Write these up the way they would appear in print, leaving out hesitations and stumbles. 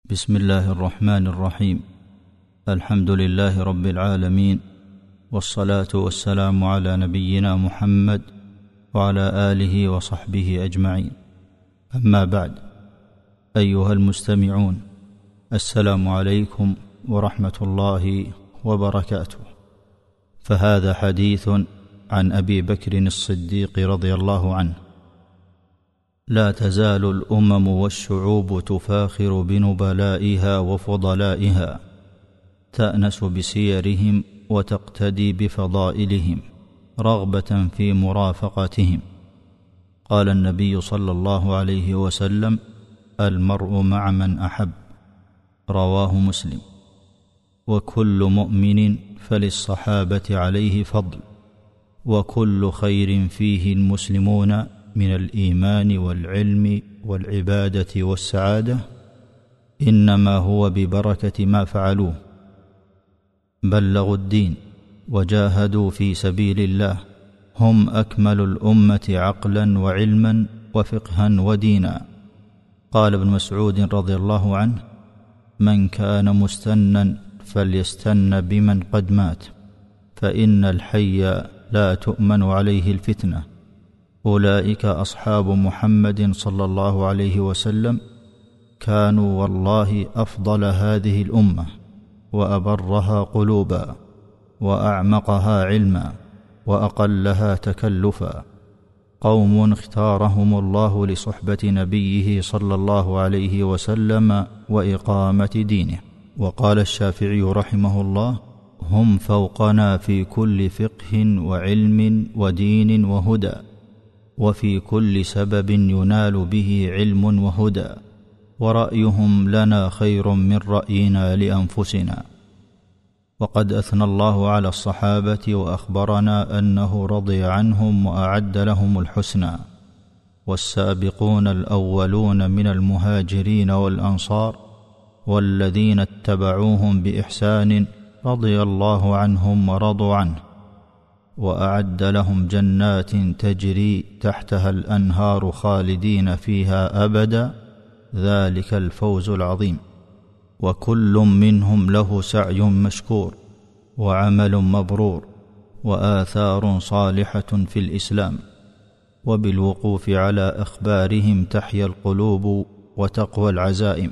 بسم الله الرحمن الرحيم. الحمد لله رب العالمين، والصلاة والسلام على نبينا محمد وعلى آله وصحبه أجمعين. أما بعد، أيها المستمعون، السلام عليكم ورحمة الله وبركاته. فهذا حديث عن أبي بكر الصديق رضي الله عنه: لا تزال الأمم والشعوب تفاخر بنبلائها وفضلائها، تأنس بسيرهم وتقتدي بفضائلهم رغبة في مرافقتهم. قال النبي صلى الله عليه وسلم: المرء مع من أحب. رواه مسلم. وكل مؤمن فللصحابة عليه فضل، وكل خير فيه المسلمون من الإيمان والعلم والعبادة والسعادة إنما هو ببركة ما فعلوه. بلغوا الدين وجاهدوا في سبيل الله، هم أكمل الأمة عقلا وعلما وفقها ودينا. قال ابن مسعود رضي الله عنه: من كان مستنا فليستن بمن قد مات، فإن الحي لا تؤمن عليه الفتنة. أولئك أصحاب محمد صلى الله عليه وسلم، كانوا والله أفضل هذه الأمة، وأبرها قلوبا، وأعمقها علما، وأقلها تكلفا. قوم اختارهم الله لصحبة نبيه صلى الله عليه وسلم وإقامة دينه. وقال الشافعي رحمه الله: هم فوقنا في كل فقه وعلم ودين وهدى، وفي كل سبب ينال به علم وهدى، ورأيهم لنا خير من رأينا لأنفسنا. وقد أثنى الله على الصحابة وأخبرنا أنه رضي عنهم وأعد لهم الحسنى. والسابقون الأولون من المهاجرين والأنصار والذين اتبعوهم بإحسان رضي الله عنهم ورضوا عنه، وأعد لهم جنات تجري تحتها الأنهار خالدين فيها أبدا، ذلك الفوز العظيم. وكل منهم له سعي مشكور وعمل مبرور وآثار صالحة في الإسلام. وبالوقوف على أخبارهم تحيا القلوب وتقوى العزائم،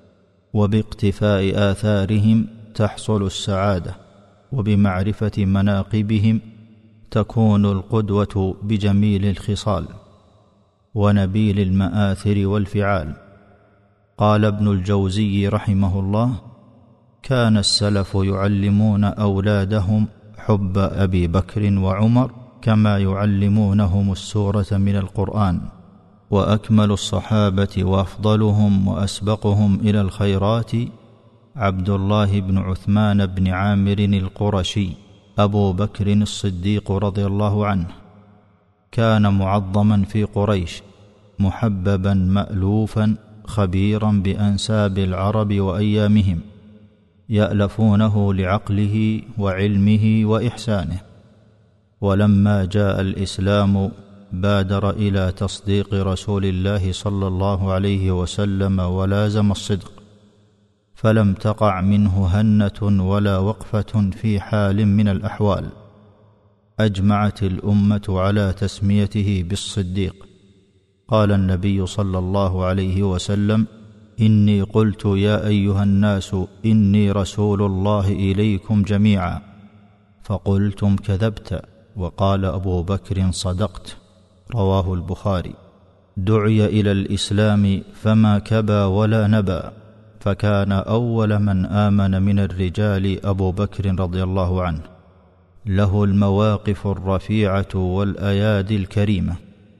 وباقتفاء آثارهم تحصل السعادة، وبمعرفة مناقبهم تكون القدوة بجميل الخصال ونبيل المآثر والفعال. قال ابن الجوزي رحمه الله: كان السلف يعلمون أولادهم حب أبي بكر وعمر كما يعلمونهم السورة من القرآن. وأكمل الصحابة وأفضلهم وأسبقهم إلى الخيرات عبد الله بن عثمان بن عامر القرشي أبو بكر الصديق رضي الله عنه. كان معظما في قريش، محببا مألوفا، خبيرا بأنساب العرب وأيامهم، يألفونه لعقله وعلمه وإحسانه. ولما جاء الإسلام بادر إلى تصديق رسول الله صلى الله عليه وسلم ولازم الصدق، فلم تقع منه هنة ولا وقفة في حال من الأحوال. أجمعت الأمة على تسميته بالصديق. قال النبي صلى الله عليه وسلم: إني قلت يا أيها الناس إني رسول الله إليكم جميعا، فقلتم كذبت، وقال أبو بكر صدقت. رواه البخاري. دعي إلى الإسلام فما كبى ولا نبى، فكان أول من آمن من الرجال أبو بكر رضي الله عنه. له المواقف الرفيعة والأيادي الكريمة،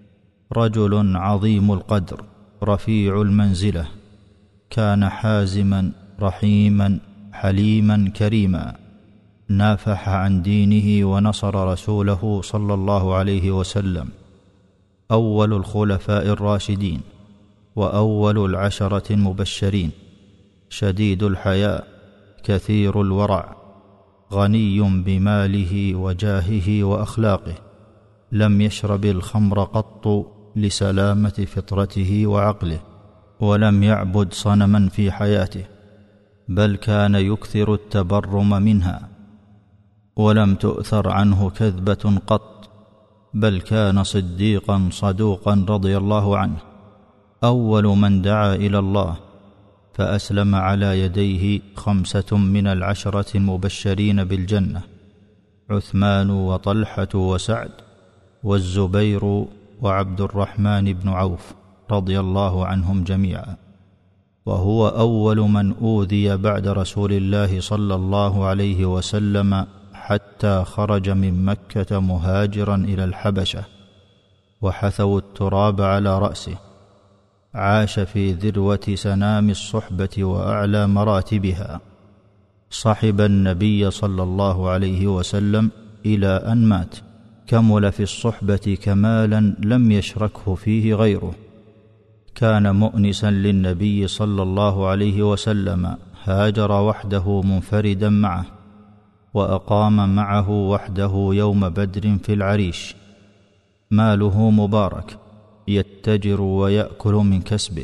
رجل عظيم القدر رفيع المنزلة، كان حازما رحيما حليما كريما، نافح عن دينه ونصر رسوله صلى الله عليه وسلم. أول الخلفاء الراشدين، وأول العشرة المبشرين، شديد الحياء، كثير الورع، غني بماله وجاهه وأخلاقه، لم يشرب الخمر قط لسلامة فطرته وعقله، ولم يعبد صنما في حياته، بل كان يكثر التبرم منها، ولم تؤثر عنه كذبة قط، بل كان صديقا صدوقا رضي الله عنه. أول من دعا إلى الله فأسلم على يديه 5 من 10 المبشرين بالجنة: عثمان وطلحة وسعد والزبير وعبد الرحمن بن عوف رضي الله عنهم جميعا. وهو أول من أوذي بعد رسول الله صلى الله عليه وسلم حتى خرج من مكة مهاجرا إلى الحبشة، وحثوا التراب على رأسه. عاش في ذروة سنام الصحبة وأعلى مراتبها، صحب النبي صلى الله عليه وسلم إلى أن مات، كمل في الصحبة كمالا لم يشركه فيه غيره. كان مؤنسا للنبي صلى الله عليه وسلم، هاجر وحده منفردا معه، وأقام معه وحده يوم بدر في العريش. ماله مبارك، يتجر ويأكل من كسبه،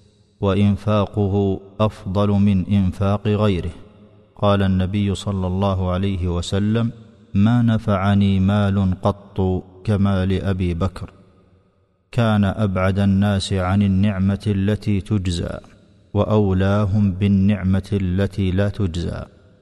وإنفاقه أفضل من إنفاق غيره. قال النبي صلى الله عليه وسلم: ما نفعني مال قط كمال أبي بكر. كان أبعد الناس عن النعمة التي تجزى، وأولاهم بالنعمة التي لا تجزى.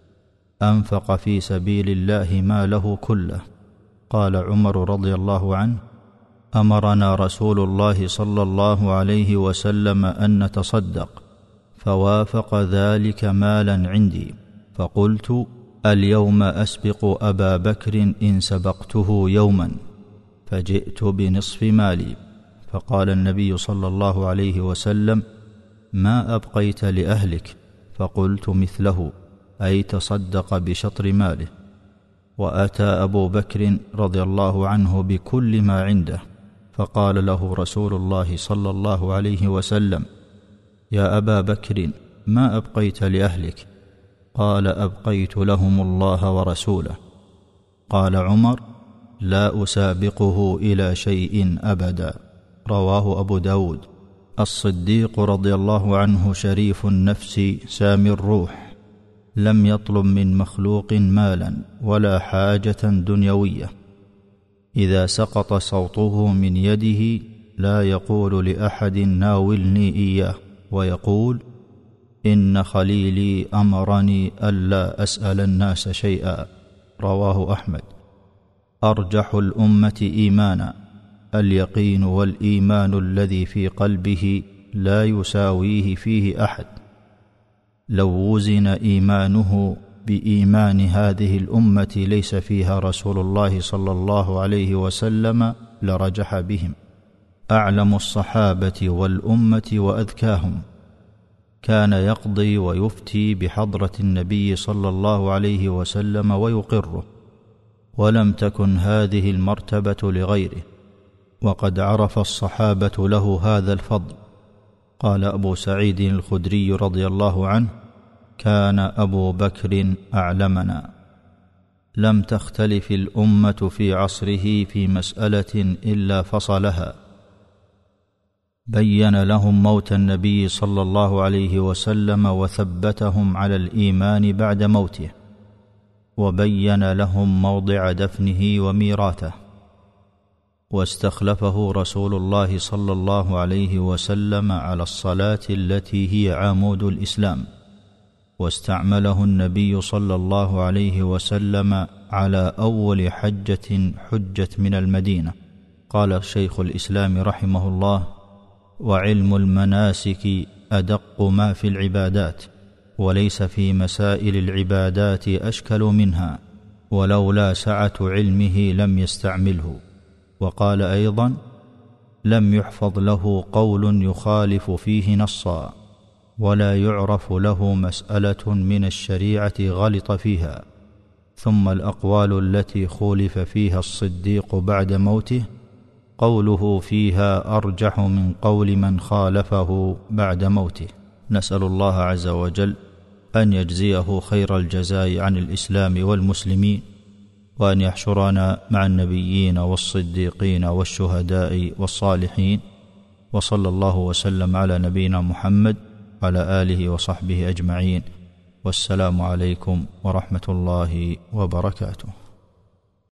أنفق في سبيل الله ماله كله. قال عمر رضي الله عنه: أمرنا رسول الله صلى الله عليه وسلم أن نتصدق، فوافق ذلك مالا عندي، فقلت: اليوم أسبق أبا بكر إن سبقته يوما، فجئت بنصف مالي. فقال النبي صلى الله عليه وسلم: ما أبقيت لأهلك؟ فقلت مثله، أي تصدق بشطر ماله. وأتى أبو بكر رضي الله عنه بكل ما عنده، فقال له رسول الله صلى الله عليه وسلم: يا أبا بكر، ما أبقيت لأهلك؟ قال: أبقيت لهم الله ورسوله. قال عمر: لا أسابقه إلى شيء أبدا. رواه أبو داود. الصديق رضي الله عنه شريف النفس سامي الروح، لم يطلب من مخلوق مالا ولا حاجة دنيوية. إذا سقط صوته من يده لا يقول لأحد ناولني إياه، ويقول: إن خليلي أمرني ألا أسأل الناس شيئا. رواه أحمد. أرجح الأمة إيمانا، اليقين والإيمان الذي في قلبه لا يساويه فيه أحد. لو وزن إيمانه بإيمان هذه الأمة ليس فيها رسول الله صلى الله عليه وسلم لرجح بهم. أعلم الصحابة والأمة وأذكاهم، كان يقضي ويفتي بحضرة النبي صلى الله عليه وسلم ويقره، ولم تكن هذه المرتبة لغيره، وقد عرف الصحابة له هذا الفضل. قال أبو سعيد الخدري رضي الله عنه: كان أبو بكر أعلمنا. لم تختلف الأمة في عصره في مسألة إلا فصلها. بين لهم موت النبي صلى الله عليه وسلم وثبتهم على الإيمان بعد موته، وبين لهم موضع دفنه وميراثه. واستخلفه رسول الله صلى الله عليه وسلم على الصلاة التي هي عمود الإسلام، واستعمله النبي صلى الله عليه وسلم على أول حجة حجت من المدينة. قال شيخ الإسلام رحمه الله: وعلم المناسك أدق ما في العبادات، وليس في مسائل العبادات أشكل منها، ولولا سعة علمه لم يستعمله. وقال أيضا: لم يحفظ له قول يخالف فيه نصا، ولا يعرف له مسألة من الشريعة غلط فيها. ثم الأقوال التي خولف فيها الصديق بعد موته قوله فيها أرجح من قول من خالفه بعد موته. نسأل الله عز وجل أن يجزيه خير الجزاء عن الإسلام والمسلمين، وأن يحشرنا مع النبيين والصديقين والشهداء والصالحين، وصلى الله وسلم على نبينا محمد وعلى آله وصحبه أجمعين، والسلام عليكم ورحمة الله وبركاته.